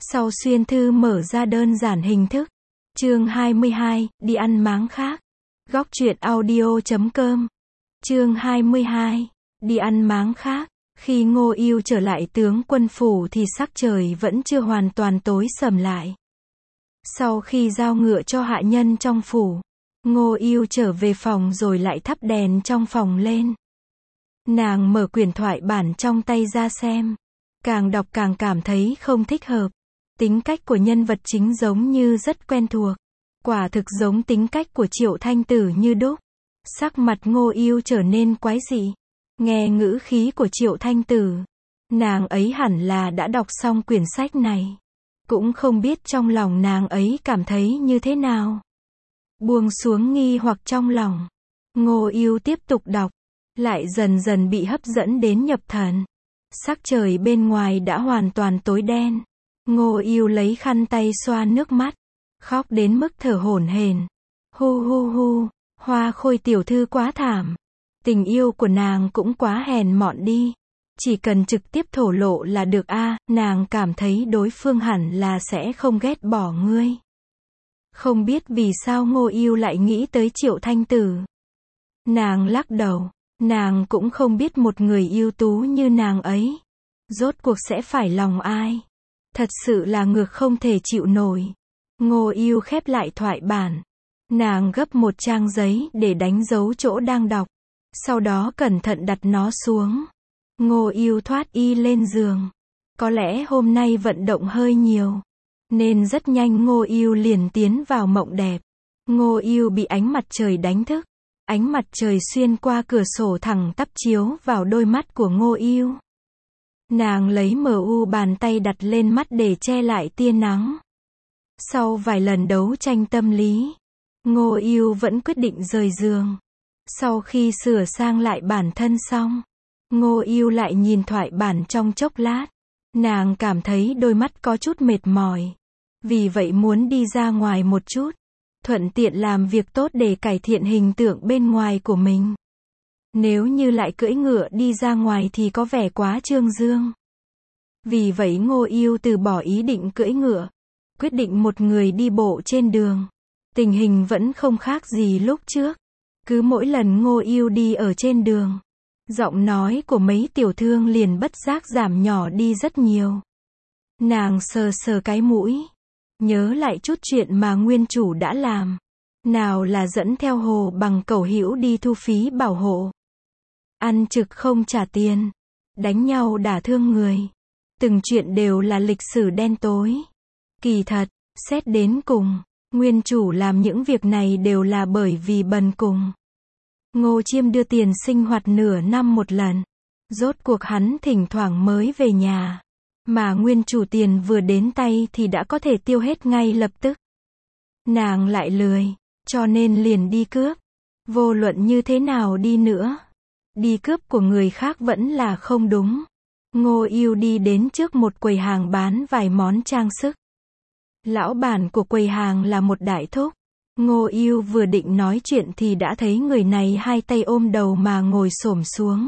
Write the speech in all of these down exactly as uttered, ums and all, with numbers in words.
Sau xuyên thư mở ra đơn giản hình thức. Chương hai mươi hai, đi ăn máng khác. Góc truyện audio chấm com. Chương hai mươi hai, đi ăn máng khác. Khi Ngô Ưu trở lại tướng quân phủ thì sắc trời vẫn chưa hoàn toàn tối sầm lại. Sau khi giao ngựa cho hạ nhân trong phủ, Ngô Ưu trở về phòng rồi lại thắp đèn trong phòng lên. Nàng mở quyển thoại bản trong tay ra xem. Càng đọc càng cảm thấy không thích hợp. Tính cách của nhân vật chính giống như rất quen thuộc. Quả thực giống tính cách của Triệu Thanh Tử như đúc. Sắc mặt Ngô Ưu trở nên quái dị. Nghe ngữ khí của Triệu Thanh Tử, nàng ấy hẳn là đã đọc xong quyển sách này. Cũng không biết trong lòng nàng ấy cảm thấy như thế nào. Buông xuống nghi hoặc trong lòng, Ngô Ưu tiếp tục đọc, lại dần dần bị hấp dẫn đến nhập thần. Sắc trời bên ngoài đã hoàn toàn tối đen. Ngô Ưu lấy khăn tay xoa nước mắt, khóc đến mức thở hổn hển. Hu hu hu, Hoa Khôi tiểu thư quá thảm. Tình yêu của nàng cũng quá hèn mọn đi. Chỉ cần trực tiếp thổ lộ là được a, à, nàng cảm thấy đối phương hẳn là sẽ không ghét bỏ ngươi. Không biết vì sao Ngô Ưu lại nghĩ tới Triệu Thanh Tử. Nàng lắc đầu, nàng cũng không biết một người ưu tú như nàng ấy, rốt cuộc sẽ phải lòng ai. Thật sự là ngược không thể chịu nổi. Ngô Ưu khép lại thoại bản. Nàng gấp một trang giấy để đánh dấu chỗ đang đọc. Sau đó cẩn thận đặt nó xuống. Ngô Ưu thoát y lên giường. Có lẽ hôm nay vận động hơi nhiều, nên rất nhanh Ngô Ưu liền tiến vào mộng đẹp. Ngô Ưu bị ánh mặt trời đánh thức. Ánh mặt trời xuyên qua cửa sổ thẳng tắp chiếu vào đôi mắt của Ngô Ưu. Nàng lấy mờ u bàn tay đặt lên mắt để che lại tia nắng. Sau vài lần đấu tranh tâm lý, Ngô Ưu vẫn quyết định rời giường. Sau khi sửa sang lại bản thân xong, Ngô Ưu lại nhìn thoại bản trong chốc lát. Nàng cảm thấy đôi mắt có chút mệt mỏi. Vì vậy muốn đi ra ngoài một chút, thuận tiện làm việc tốt để cải thiện hình tượng bên ngoài của mình. Nếu như lại cưỡi ngựa đi ra ngoài thì có vẻ quá trương dương. Vì vậy Ngô Ưu từ bỏ ý định cưỡi ngựa, quyết định một người đi bộ trên đường. Tình hình vẫn không khác gì lúc trước. Cứ mỗi lần Ngô Ưu đi ở trên đường, giọng nói của mấy tiểu thương liền bất giác giảm nhỏ đi rất nhiều. Nàng sờ sờ cái mũi, nhớ lại chút chuyện mà nguyên chủ đã làm. Nào là dẫn theo Hồ Bằng Cẩu Hữu đi thu phí bảo hộ, ăn trực không trả tiền, đánh nhau đả thương người. Từng chuyện đều là lịch sử đen tối. Kỳ thật, xét đến cùng, nguyên chủ làm những việc này đều là bởi vì bần cùng. Ngô Chiêm đưa tiền sinh hoạt nửa năm một lần. Rốt cuộc hắn thỉnh thoảng mới về nhà. Mà nguyên chủ tiền vừa đến tay thì đã có thể tiêu hết ngay lập tức. Nàng lại lười, cho nên liền đi cướp. Vô luận như thế nào đi nữa, đi cướp của người khác vẫn là không đúng. Ngô Ưu đi đến trước một quầy hàng bán vài món trang sức. Lão bản của quầy hàng là một đại thúc. Ngô Ưu vừa định nói chuyện thì đã thấy người này hai tay ôm đầu mà ngồi xổm xuống.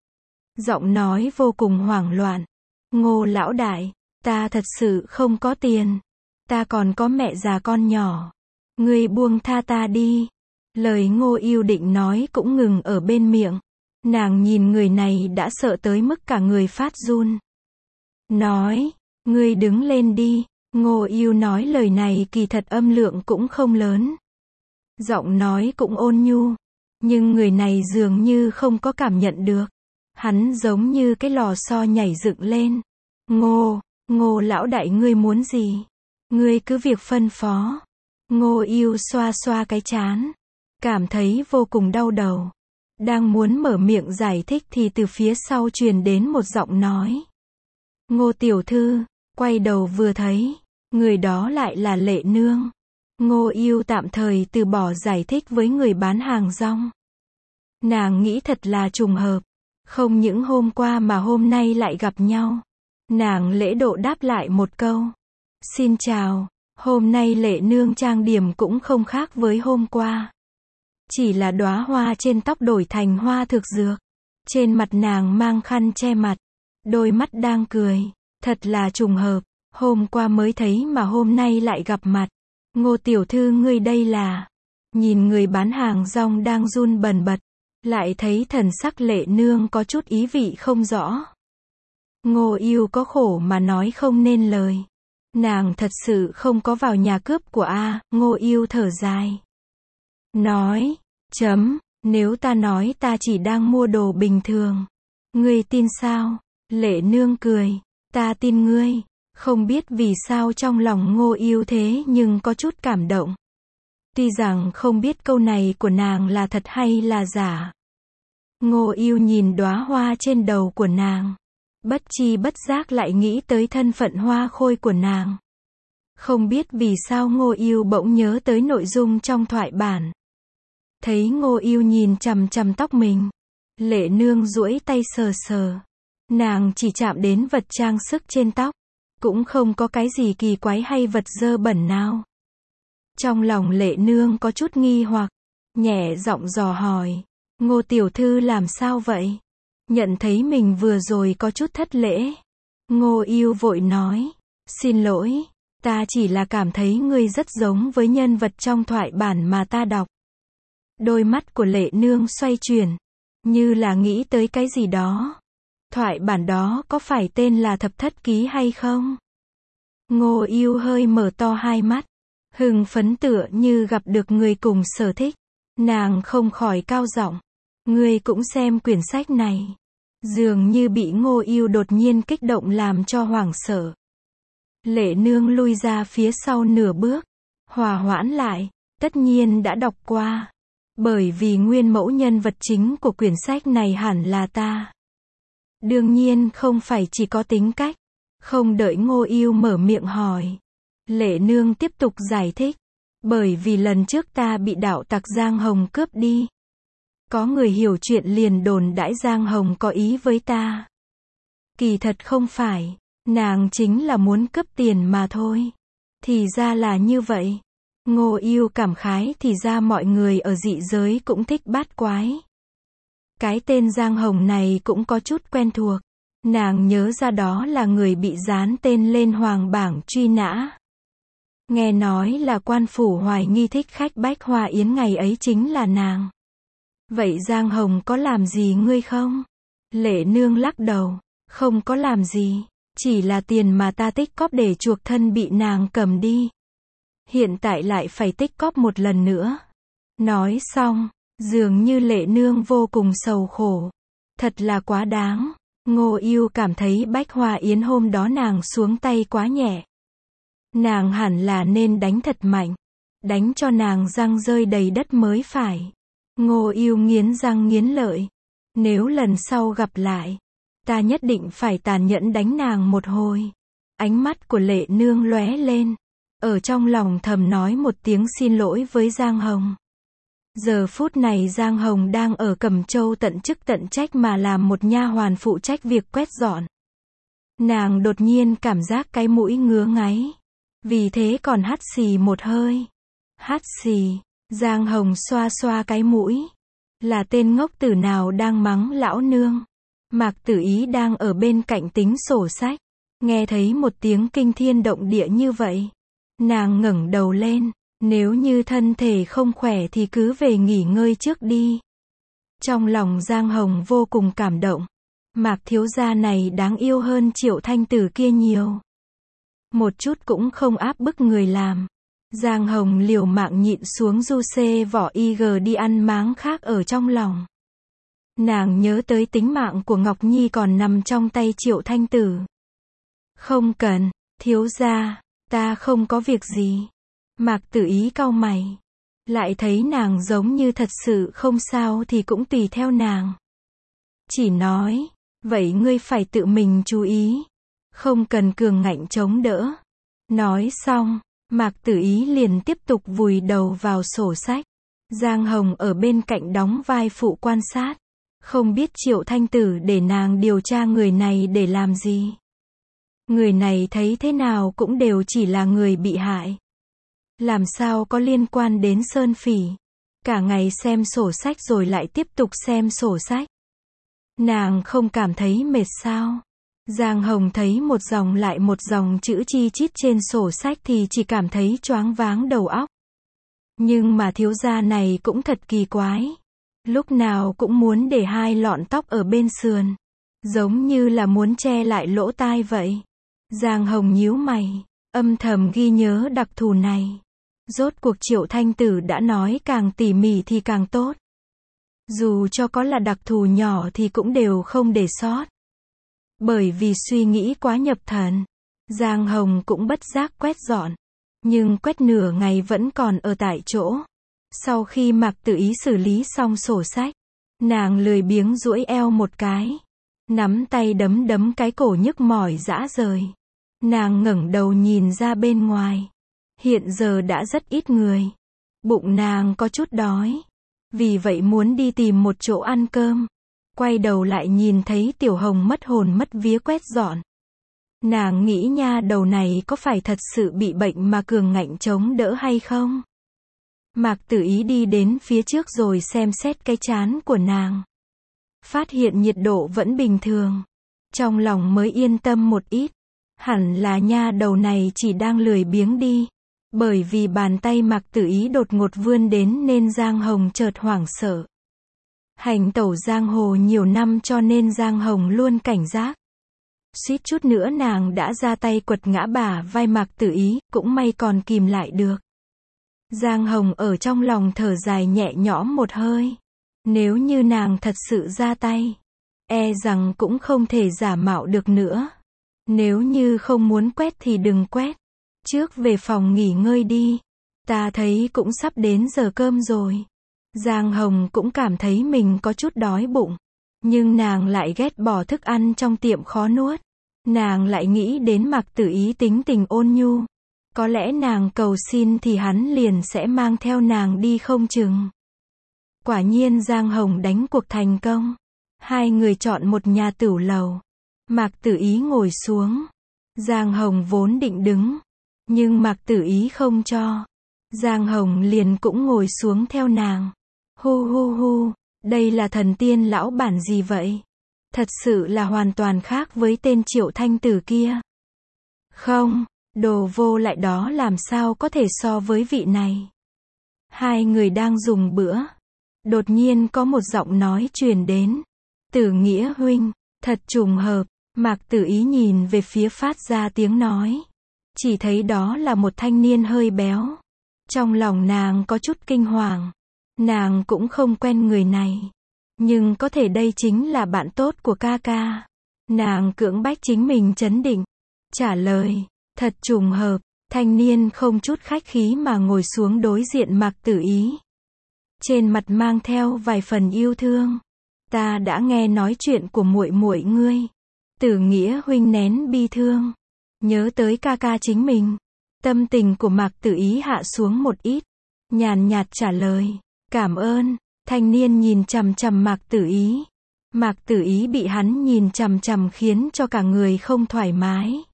Giọng nói vô cùng hoảng loạn. Ngô lão đại, ta thật sự không có tiền. Ta còn có mẹ già con nhỏ. Ngươi buông tha ta đi. Lời Ngô Ưu định nói cũng ngừng ở bên miệng. Nàng nhìn người này đã sợ tới mức cả người phát run. Nói, ngươi đứng lên đi. Ngô Ưu nói lời này kỳ thật âm lượng cũng không lớn. Giọng nói cũng ôn nhu. Nhưng người này dường như không có cảm nhận được. Hắn giống như cái lò xo nhảy dựng lên. Ngô, Ngô lão đại ngươi muốn gì? Ngươi cứ việc phân phó. Ngô Ưu xoa xoa cái trán. Cảm thấy vô cùng đau đầu. Đang muốn mở miệng giải thích thì từ phía sau truyền đến một giọng nói. Ngô tiểu thư, quay đầu vừa thấy. Người đó lại là Lệ Nương. Ngô Ưu tạm thời từ bỏ giải thích với người bán hàng rong. Nàng nghĩ thật là trùng hợp. Không những hôm qua mà hôm nay lại gặp nhau. Nàng lễ độ đáp lại một câu. Xin chào. Hôm nay Lệ Nương trang điểm cũng không khác với hôm qua. Chỉ là đóa hoa trên tóc đổi thành hoa thực dược. Trên mặt nàng mang khăn che mặt. Đôi mắt đang cười. Thật là trùng hợp. Hôm qua mới thấy mà hôm nay lại gặp mặt. Ngô tiểu thư ngươi đây là... Nhìn người bán hàng rong đang run bần bật, lại thấy thần sắc Lệ Nương có chút ý vị không rõ. Ngô Yêu có khổ mà nói không nên lời. Nàng thật sự không có vào nhà cướp của A, Ngô Yêu thở dài. Nói, chấm, nếu ta nói ta chỉ đang mua đồ bình thường. Ngươi tin sao? Lệ Nương cười, ta tin ngươi. Không biết vì sao trong lòng Ngô Yêu thế nhưng có chút cảm động. Tuy rằng không biết câu này của nàng là thật hay là giả. Ngô Yêu nhìn đóa hoa trên đầu của nàng. Bất chi bất giác lại nghĩ tới thân phận hoa khôi của nàng. Không biết vì sao Ngô Yêu bỗng nhớ tới nội dung trong thoại bản. Thấy Ngô Yêu nhìn chằm chằm tóc mình. Lệ Nương duỗi tay sờ sờ. Nàng chỉ chạm đến vật trang sức trên tóc. Cũng không có cái gì kỳ quái hay vật dơ bẩn nào. Trong lòng Lệ Nương có chút nghi hoặc. Nhẹ giọng dò hỏi. Ngô tiểu thư làm sao vậy? Nhận thấy mình vừa rồi có chút thất lễ. Ngô Yêu vội nói. Xin lỗi. Ta chỉ là cảm thấy ngươi rất giống với nhân vật trong thoại bản mà ta đọc. Đôi mắt của Lệ Nương xoay chuyển. Như là nghĩ tới cái gì đó. Thoại bản đó có phải tên là Thập Thất Ký hay không? Ngô Yêu hơi mở to hai mắt. Hưng phấn tựa như gặp được người cùng sở thích. Nàng không khỏi cao giọng. Ngươi cũng xem quyển sách này. Dường như bị Ngô Yêu đột nhiên kích động làm cho hoảng sợ. Lệ Nương lui ra phía sau nửa bước. Hòa hoãn lại. Tất nhiên đã đọc qua. Bởi vì nguyên mẫu nhân vật chính của quyển sách này hẳn là ta. Đương nhiên không phải chỉ có tính cách. Không đợi Ngô Yêu mở miệng hỏi. Lệ Nương tiếp tục giải thích. Bởi vì lần trước ta bị đạo tặc Giang Hồng cướp đi. Có người hiểu chuyện liền đồn đãi Giang Hồng có ý với ta. Kỳ thật không phải. Nàng chính là muốn cướp tiền mà thôi. Thì ra là như vậy. Ngô Yêu cảm khái thì ra mọi người ở dị giới cũng thích bát quái. Cái tên Giang Hồng này cũng có chút quen thuộc. Nàng nhớ ra đó là người bị dán tên lên hoàng bảng truy nã. Nghe nói là quan phủ hoài nghi thích khách Bách Hoa Yến ngày ấy chính là nàng. Vậy Giang Hồng có làm gì ngươi không? Lệ Nương lắc đầu. Không có làm gì. Chỉ là tiền mà ta tích cóp để chuộc thân bị nàng cầm đi. Hiện tại lại phải tích cóp một lần nữa. Nói xong, dường như Lệ Nương vô cùng sầu khổ. Thật là quá đáng. Ngô Yêu cảm thấy Bách Hoa Yến hôm đó nàng xuống tay quá nhẹ. Nàng hẳn là nên đánh thật mạnh. Đánh cho nàng răng rơi đầy đất mới phải. Ngô Yêu nghiến răng nghiến lợi. Nếu lần sau gặp lại, ta nhất định phải tàn nhẫn đánh nàng một hồi. Ánh mắt của Lệ Nương lóe lên. Ở trong lòng thầm nói một tiếng xin lỗi với Giang Hồng. Giờ phút này Giang Hồng đang ở Cẩm Châu tận chức tận trách mà làm một nha hoàn phụ trách việc quét dọn. Nàng đột nhiên cảm giác cái mũi ngứa ngáy. Vì thế còn hắt xì một hơi. Hắt xì. Giang Hồng xoa xoa cái mũi. Là tên ngốc tử nào đang mắng lão nương. Mạc Tử Ý đang ở bên cạnh tính sổ sách. Nghe thấy một tiếng kinh thiên động địa như vậy. Nàng ngẩng đầu lên. Nếu như thân thể không khỏe thì cứ về nghỉ ngơi trước đi. Trong lòng Giang Hồng vô cùng cảm động. Mạc thiếu gia này đáng yêu hơn Triệu Thanh Tử kia nhiều. Một chút cũng không áp bức người làm. Giang Hồng liều mạng nhịn xuống du xê vỏ y gờ đi ăn máng khác ở trong lòng. Nàng nhớ tới tính mạng của Ngọc Nhi còn nằm trong tay Triệu Thanh Tử. Không cần, thiếu gia, ta không có việc gì. Mạc Tử Ý cau mày. Lại thấy nàng giống như thật sự không sao thì cũng tùy theo nàng. Chỉ nói, vậy ngươi phải tự mình chú ý. Không cần cường ngạnh chống đỡ. Nói xong, Mạc Tử Ý liền tiếp tục vùi đầu vào sổ sách. Giang Hồng ở bên cạnh đóng vai phụ quan sát. Không biết Triệu Thanh Tử để nàng điều tra người này để làm gì. Người này thấy thế nào cũng đều chỉ là người bị hại. Làm sao có liên quan đến Sơn Phỉ. Cả ngày xem sổ sách rồi lại tiếp tục xem sổ sách. Nàng không cảm thấy mệt sao? Giang Hồng thấy một dòng lại một dòng chữ chi chít trên sổ sách thì chỉ cảm thấy choáng váng đầu óc. Nhưng mà thiếu gia này cũng thật kỳ quái. Lúc nào cũng muốn để hai lọn tóc ở bên sườn. Giống như là muốn che lại lỗ tai vậy. Giang Hồng nhíu mày, âm thầm ghi nhớ đặc thù này. Rốt cuộc Triệu Thanh Tử đã nói càng tỉ mỉ thì càng tốt. Dù cho có là đặc thù nhỏ thì cũng đều không để sót. Bởi vì suy nghĩ quá nhập thần, Giang Hồng cũng bất giác quét dọn. Nhưng quét nửa ngày vẫn còn ở tại chỗ. Sau khi Mạc Tử Ý xử lý xong sổ sách, nàng lười biếng duỗi eo một cái. Nắm tay đấm đấm cái cổ nhức mỏi rã rời. Nàng ngẩng đầu nhìn ra bên ngoài. Hiện giờ đã rất ít người. Bụng nàng có chút đói. Vì vậy muốn đi tìm một chỗ ăn cơm. Quay đầu lại nhìn thấy Tiểu Hồng mất hồn mất vía quét dọn. Nàng nghĩ nha đầu này có phải thật sự bị bệnh mà cường ngạnh chống đỡ hay không? Mạc Tử Ý đi đến phía trước rồi xem xét cái trán của nàng. Phát hiện nhiệt độ vẫn bình thường. Trong lòng mới yên tâm một ít. Hẳn là nha đầu này chỉ đang lười biếng đi. Bởi vì bàn tay Mạc Tử Ý đột ngột vươn đến nên Giang Hồng chợt hoảng sợ. Hành tẩu giang hồ nhiều năm cho nên Giang Hồng luôn cảnh giác. Suýt chút nữa nàng đã ra tay quật ngã bả vai Mạc Tử Ý, cũng may còn kìm lại được. Giang Hồng ở trong lòng thở dài nhẹ nhõm một hơi. Nếu như nàng thật sự ra tay, e rằng cũng không thể giả mạo được nữa. Nếu như không muốn quét thì đừng quét. Trước về phòng nghỉ ngơi đi. Ta thấy cũng sắp đến giờ cơm rồi. Giang Hồng cũng cảm thấy mình có chút đói bụng. Nhưng nàng lại ghét bỏ thức ăn trong tiệm khó nuốt. Nàng lại nghĩ đến Mạc Tử Ý tính tình ôn nhu. Có lẽ nàng cầu xin thì hắn liền sẽ mang theo nàng đi không chừng. Quả nhiên Giang Hồng đánh cuộc thành công. Hai người chọn một nhà tửu lầu. Mạc Tử Ý ngồi xuống. Giang Hồng vốn định đứng. Nhưng Mạc Tử Ý không cho. Giang Hồng liền cũng ngồi xuống theo nàng. Hu hu hu, đây là thần tiên lão bản gì vậy? Thật sự là hoàn toàn khác với tên Triệu Thanh Tử kia. Không, đồ vô lại đó làm sao có thể so với vị này. Hai người đang dùng bữa. Đột nhiên có một giọng nói truyền đến. Tử Nghĩa huynh, thật trùng hợp. Mạc Tử Ý nhìn về phía phát ra tiếng nói. Chỉ thấy đó là một thanh niên hơi béo. Trong lòng nàng có chút kinh hoàng. Nàng cũng không quen người này. Nhưng có thể đây chính là bạn tốt của ca ca. Nàng cưỡng bách chính mình trấn định. Trả lời, thật trùng hợp. Thanh niên không chút khách khí mà ngồi xuống đối diện Mạc Tử Ý. Trên mặt mang theo vài phần yêu thương. Ta đã nghe nói chuyện của muội muội ngươi. Tử Nghĩa huynh nén bi thương. Nhớ tới ca ca chính mình. Tâm tình của Mạc Tử Ý hạ xuống một ít. Nhàn nhạt trả lời. Cảm ơn. Thanh niên nhìn chằm chằm Mạc Tử Ý. Mạc Tử Ý bị hắn nhìn chằm chằm khiến cho cả người không thoải mái.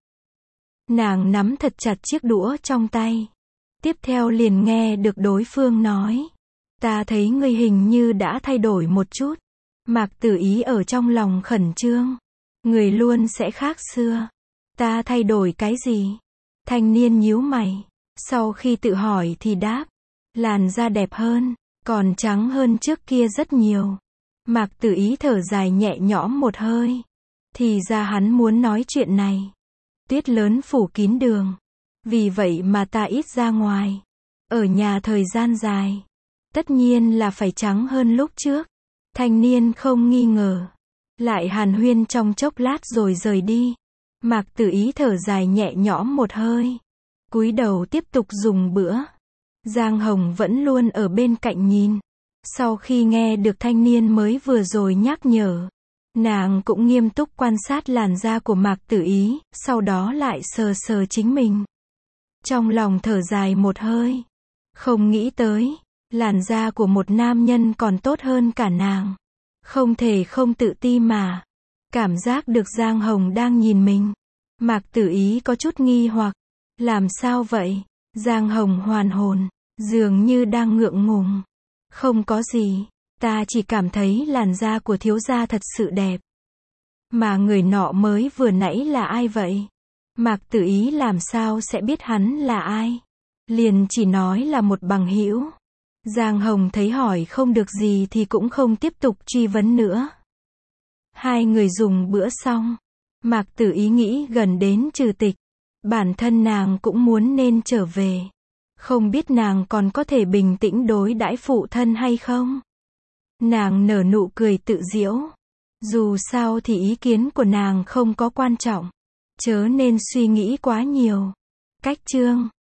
Nàng nắm thật chặt chiếc đũa trong tay. Tiếp theo liền nghe được đối phương nói. Ta thấy ngươi hình như đã thay đổi một chút. Mạc Tử Ý ở trong lòng khẩn trương. Người luôn sẽ khác xưa. Ta thay đổi cái gì? Thanh niên nhíu mày. Sau khi tự hỏi thì đáp. Làn da đẹp hơn. Còn trắng hơn trước kia rất nhiều. Mạc Tử Ý thở dài nhẹ nhõm một hơi. Thì ra hắn muốn nói chuyện này. Tuyết lớn phủ kín đường. Vì vậy mà ta ít ra ngoài. Ở nhà thời gian dài. Tất nhiên là phải trắng hơn lúc trước. Thanh niên không nghi ngờ. Lại hàn huyên trong chốc lát rồi rời đi. Mạc Tử Ý thở dài nhẹ nhõm một hơi. Cúi đầu tiếp tục dùng bữa. Giang Hồng vẫn luôn ở bên cạnh nhìn. Sau khi nghe được thanh niên mới vừa rồi nhắc nhở, nàng cũng nghiêm túc quan sát làn da của Mạc Tử Ý, sau đó lại sờ sờ chính mình. Trong lòng thở dài một hơi. Không nghĩ tới, làn da của một nam nhân còn tốt hơn cả nàng. Không thể không tự ti mà. Cảm giác được Giang Hồng đang nhìn mình. Mạc Tử Ý có chút nghi hoặc. Làm sao vậy? Giang Hồng hoàn hồn. Dường như đang ngượng ngùng. Không có gì. Ta chỉ cảm thấy làn da của thiếu gia thật sự đẹp. Mà người nọ mới vừa nãy là ai vậy? Mạc Tử Ý làm sao sẽ biết hắn là ai? Liền chỉ nói là một bằng hữu. Giang Hồng thấy hỏi không được gì thì cũng không tiếp tục truy vấn nữa. Hai người dùng bữa xong. Mạc Tử Ý nghĩ gần đến trừ tịch. Bản thân nàng cũng muốn nên trở về. Không biết nàng còn có thể bình tĩnh đối đãi phụ thân hay không? Nàng nở nụ cười tự giễu. Dù sao thì ý kiến của nàng không có quan trọng. Chớ nên suy nghĩ quá nhiều. Cách chương